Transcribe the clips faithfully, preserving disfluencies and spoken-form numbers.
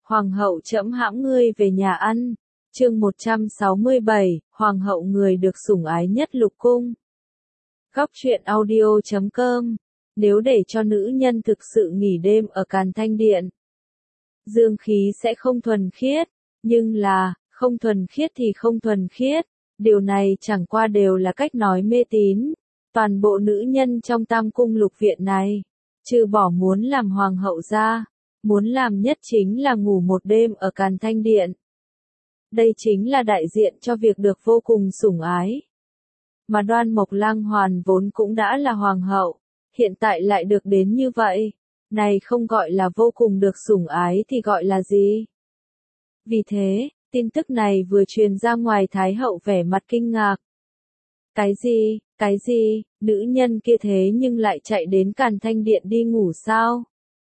Hoàng hậu trẫm hãm ngươi về nhà ăn. Chương một trăm sáu mươi bảy, Hoàng hậu người được sủng ái nhất lục cung. Góc truyện audio chấm com. Nếu để cho nữ nhân thực sự nghỉ đêm ở Càn Thanh Điện, dương khí sẽ không thuần khiết, nhưng là, không thuần khiết thì không thuần khiết, điều này chẳng qua đều là cách nói mê tín. Toàn bộ nữ nhân trong Tam Cung Lục Viện này, trừ bỏ muốn làm hoàng hậu ra, muốn làm nhất chính là ngủ một đêm ở Càn Thanh Điện. Đây chính là đại diện cho việc được vô cùng sủng ái. Mà Đoan Mộc Lang Hoàn vốn cũng đã là hoàng hậu, hiện tại lại được đến như vậy, này không gọi là vô cùng được sủng ái thì gọi là gì? Vì thế, tin tức này vừa truyền ra ngoài, Thái hậu vẻ mặt kinh ngạc. Cái gì, cái gì, nữ nhân kia thế nhưng lại chạy đến Càn Thanh Điện đi ngủ sao?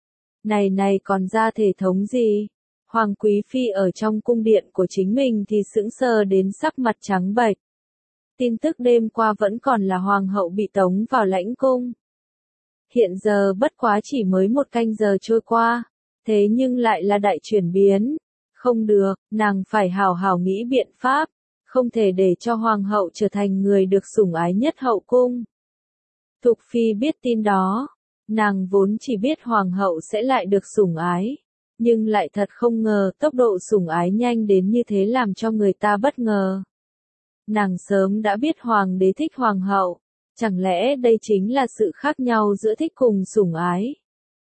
Này này còn ra thể thống gì? Hoàng quý phi ở trong cung điện của chính mình thì sững sờ đến sắc mặt trắng bệch. Tin tức đêm qua vẫn còn là hoàng hậu bị tống vào lãnh cung. Hiện giờ bất quá chỉ mới một canh giờ trôi qua, thế nhưng lại là đại chuyển biến. Không được, nàng phải hào hào nghĩ biện pháp, không thể để cho hoàng hậu trở thành người được sủng ái nhất hậu cung. Thục phi biết tin đó, nàng vốn chỉ biết hoàng hậu sẽ lại được sủng ái, nhưng lại thật không ngờ tốc độ sủng ái nhanh đến như thế làm cho người ta bất ngờ. Nàng sớm đã biết hoàng đế thích hoàng hậu, chẳng lẽ đây chính là sự khác nhau giữa thích cùng sủng ái?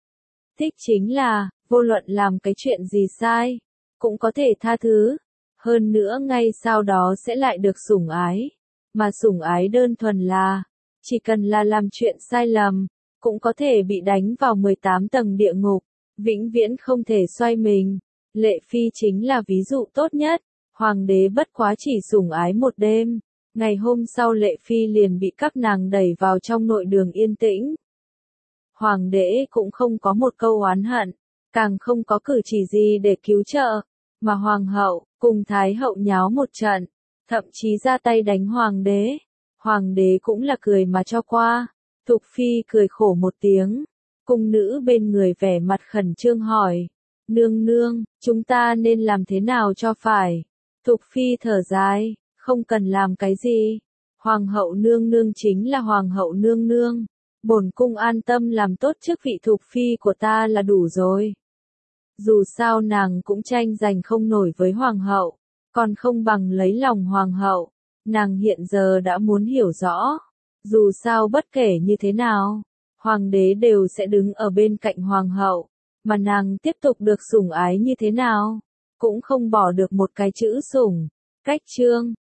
Thích chính là, vô luận làm cái chuyện gì sai, cũng có thể tha thứ, hơn nữa ngay sau đó sẽ lại được sủng ái. Mà sủng ái đơn thuần là, chỉ cần là làm chuyện sai lầm, cũng có thể bị đánh vào mười tám tầng địa ngục, vĩnh viễn không thể xoay mình. Lệ Phi chính là ví dụ tốt nhất, hoàng đế bất quá chỉ sủng ái một đêm, ngày hôm sau Lệ Phi liền bị các nàng đẩy vào trong nội đường yên tĩnh. Hoàng đế cũng không có một câu oán hận, càng không có cử chỉ gì để cứu trợ, mà hoàng hậu, cùng thái hậu nháo một trận, thậm chí ra tay đánh hoàng đế. Hoàng đế cũng là cười mà cho qua. Thục phi cười khổ một tiếng, cung nữ bên người vẻ mặt khẩn trương hỏi, nương nương, chúng ta nên làm thế nào cho phải? Thục phi thở dài, không cần làm cái gì, hoàng hậu nương nương chính là hoàng hậu nương nương, bổn cung an tâm làm tốt chức vị thục phi của ta là đủ rồi. Dù sao nàng cũng tranh giành không nổi với hoàng hậu, còn không bằng lấy lòng hoàng hậu. Nàng hiện giờ đã muốn hiểu rõ, dù sao bất kể như thế nào, hoàng đế đều sẽ đứng ở bên cạnh hoàng hậu, mà nàng tiếp tục được sủng ái như thế nào, cũng không bỏ được một cái chữ sủng. Cách chương